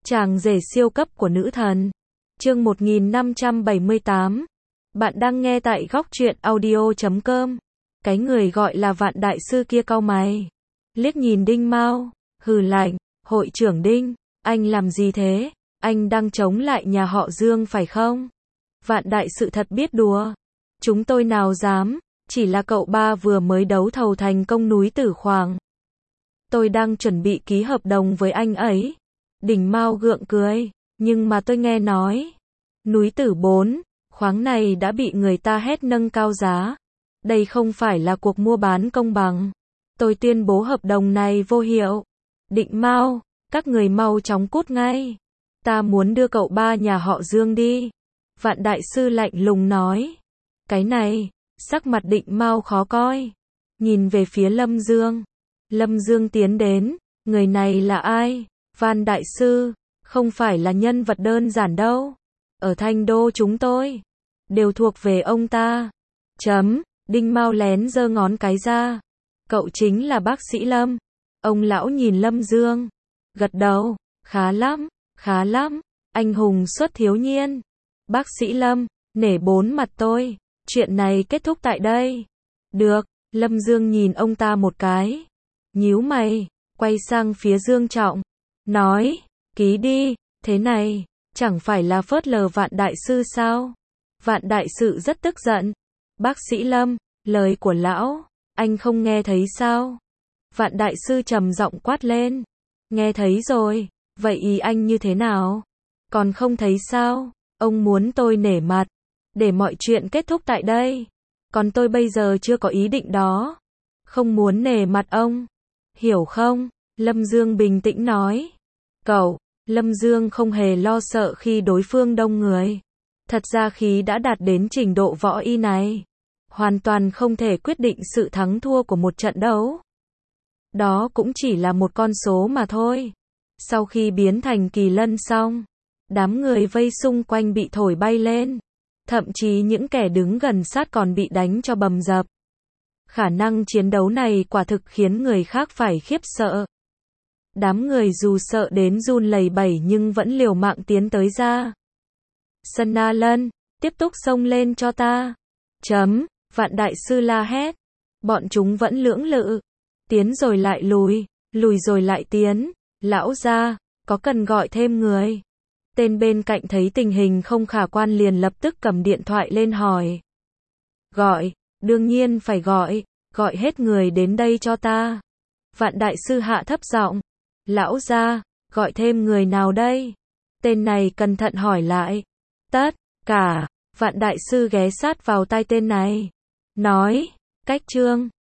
Chàng rể siêu cấp của nữ thần. Chương 1578. Bạn đang nghe tại góc truyện audio.com. Cái người gọi là Vạn đại sư kia cau mày, liếc nhìn Đinh Mao, hừ lạnh, "Hội trưởng Đinh, anh làm gì thế? Anh đang chống lại nhà họ Dương phải không?" Vạn đại sư thật biết đùa. "Chúng tôi nào dám, chỉ là cậu ba vừa mới đấu thầu thành công núi Tử Khoáng. Tôi đang chuẩn bị ký hợp đồng với anh ấy." Đỉnh Mao gượng cười, "Nhưng mà tôi nghe nói, núi Tử 4, khoáng này đã bị người ta hét nâng cao giá. Đây không phải là cuộc mua bán công bằng. Tôi tuyên bố hợp đồng này vô hiệu." "Định Mao, các người mau chóng cút ngay. Ta muốn đưa cậu ba nhà họ Dương đi." Vạn đại sư lạnh lùng nói. Cái này, sắc mặt Định Mao khó coi, nhìn về phía Lâm Dương. Lâm Dương tiến đến, "Người này là ai?" "Vạn đại sư, không phải là nhân vật đơn giản đâu. Ở Thanh Đô chúng tôi đều thuộc về ông ta." Đinh Mao lén giơ ngón cái ra. "Cậu chính là bác sĩ Lâm." Ông lão nhìn Lâm Dương, gật đầu, khá lắm, anh hùng xuất thiếu niên. "Bác sĩ Lâm, nể bốn mặt tôi, chuyện này kết thúc tại đây." "Được." Lâm Dương nhìn ông ta một cái, nhíu mày, quay sang phía Dương Trọng, nói, "Ký đi." "Thế này, chẳng phải là phớt lờ Vạn đại sư sao?" Vạn đại sư rất tức giận. "Bác sĩ Lâm, lời của lão, anh không nghe thấy sao?" Vạn đại sư trầm giọng quát lên. "Nghe thấy rồi, vậy ý anh như thế nào? Còn không thấy sao? Ông muốn tôi nể mặt, để mọi chuyện kết thúc tại đây. Còn tôi bây giờ chưa có ý định đó. Không muốn nể mặt ông. Hiểu không?" Lâm Dương bình tĩnh nói. "Cậu." Lâm Dương không hề lo sợ khi đối phương đông người. Thật ra khi đã đạt đến trình độ võ y này, hoàn toàn không thể quyết định sự thắng thua của một trận đấu. Đó cũng chỉ là một con số mà thôi. Sau khi biến thành kỳ lân xong, đám người vây xung quanh bị thổi bay lên. Thậm chí những kẻ đứng gần sát còn bị đánh cho bầm dập. Khả năng chiến đấu này quả thực khiến người khác phải khiếp sợ. Đám người dù sợ đến run lẩy bẩy nhưng vẫn liều mạng tiến tới ra. "Sân A Lân, tiếp tục xông lên cho ta." Vạn đại sư la hét. Bọn chúng vẫn lưỡng lự, tiến rồi lại lùi, lùi rồi lại tiến. "Lão gia, có cần gọi thêm người?" Tên bên cạnh thấy tình hình không khả quan liền lập tức cầm điện thoại lên hỏi. "Gọi, đương nhiên phải gọi hết người đến đây cho ta." Vạn đại sư hạ thấp giọng. "Lão gia, gọi thêm người nào đây?" Tên này cẩn thận hỏi lại. "Tất cả." Vạn đại sư ghé sát vào tai tên này, nói, "Cách Trương,